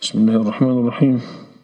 بسم الله الرحمن الرحيم.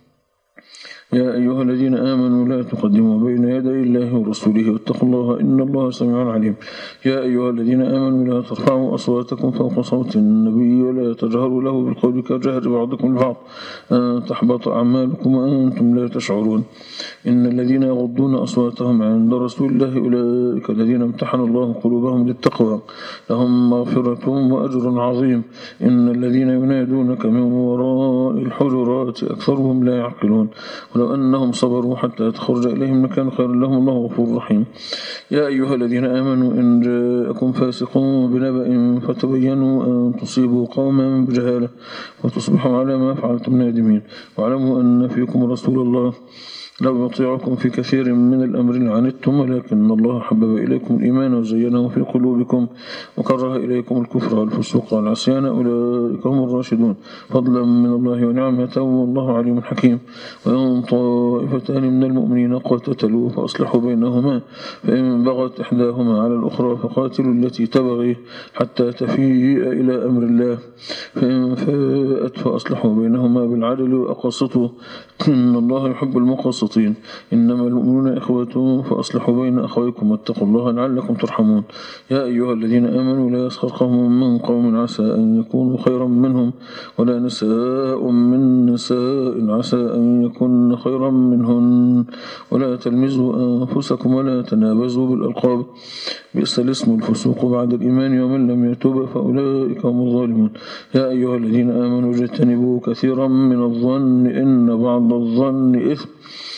يا أيها الذين آمنوا لا تقدموا بين يدي الله ورسوله واتقوا الله إن الله سميع عليم. يا أيها الذين آمنوا لا ترفعوا أصواتكم فوق صوت النبي ولا تجهروا له بالقول كجهر بعضكم لبعض أن تحبط أعمالكم وأنتم لا تشعرون. إن الذين يغضون أصواتهم عند رسول الله أولئك الذين امتحن الله قلوبهم للتقوى لهم مغفرة وأجر عظيم. إن الذين ينادونك من وراء الحجرات أكثرهم لا يعقلون ولو أنهم صبروا حتى تخرج إليهم لكان خيرا لهم الله غفور رحيم. يا أيها الذين آمنوا إن جاءكم فاسق بنبأ فتبينوا أن تصيبوا قوما بجهالة وتصبحوا على ما فعلتم نادمين. واعلموا أن فيكم رسول الله لو يطيعكم في كثير من الأمر لعنتم ولكن الله حبب إليكم الإيمان وزينه في قلوبكم وكره إليكم الكفر والفسوق والعصيان أولئك هم الراشدون فضلا من الله ونعمة والله عليم حكيم. وإن طائفتان من المؤمنين اقتتلوا فأصلحوا بينهما فإن بغت إحداهما على الأخرى فقاتلوا التي تبغي حتى تفيء إلى أمر الله فإن فاءت فأصلحوا بينهما بالعدل وأقسطوا إن الله يحب المقسطين. إنما المؤمنون إخوة فأصلحوا بين أخويكم واتقوا الله لعلكم ترحمون. يا أيها الذين آمنوا لا يسخر قوم من قوم عسى أن يكونوا خيرا منهم ولا نساء من نساء عسى أن يكون خيرا منهن ولا تلمزوا أنفسكم ولا تنابزوا بالألقاب بئس الاسم الفسوق بعد الإيمان ومن لم يتوب فأولئك هم الظالمون. يا أيها الذين آمنوا اجتنبوا كثيرا من الظن إن بعض الظن إثم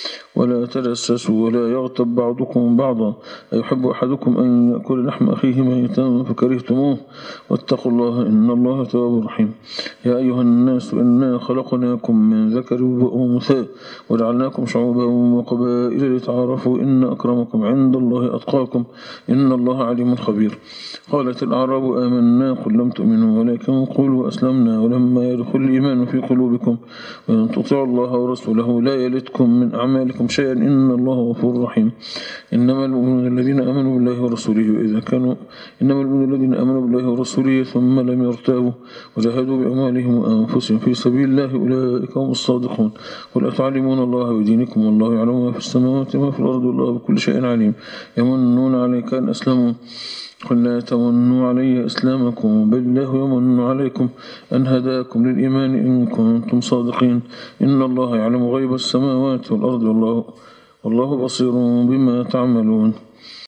ولا تجسسوا ولا يغتب بعضكم بعضا أيحب أحدكم أن يأكل لحم أخيه ميتا فكرهتموه واتقوا الله إن الله تواب رحيم. يا أيها الناس إنا خلقناكم من ذكر وأنثى وجعلناكم شعوبا وقبائل لتعارفوا إن أكرمكم عند الله أتقاكم إن الله عليم خبير. قالت الأعراب آمنا قل لم تؤمنوا ولكن قولوا أسلمنا ولما يدخل الإيمان في قلوبكم وإن تطيعوا الله ورسوله لا يلتكم من أعمالكم شيئا إن الله غفور رحيم. إنما المؤمنون الذين آمنوا بالله ورسوله ثم لم يرتابوا وجاهدوا بأموالهم وأنفسهم في سبيل الله أولئك هم الصادقون. قل أتعلمون الله بدينكم والله يعلم ما في السماوات وما في الأرض والله بكل شيء عليم. يمنون عليك أن أسلموا قل لا تمنوا علي إسلامكم بل الله يمن عليكم أن هداكم للإيمان إن كنتم صادقين. إن الله يعلم غيب السماوات والأرض والله بصير بما تعملون.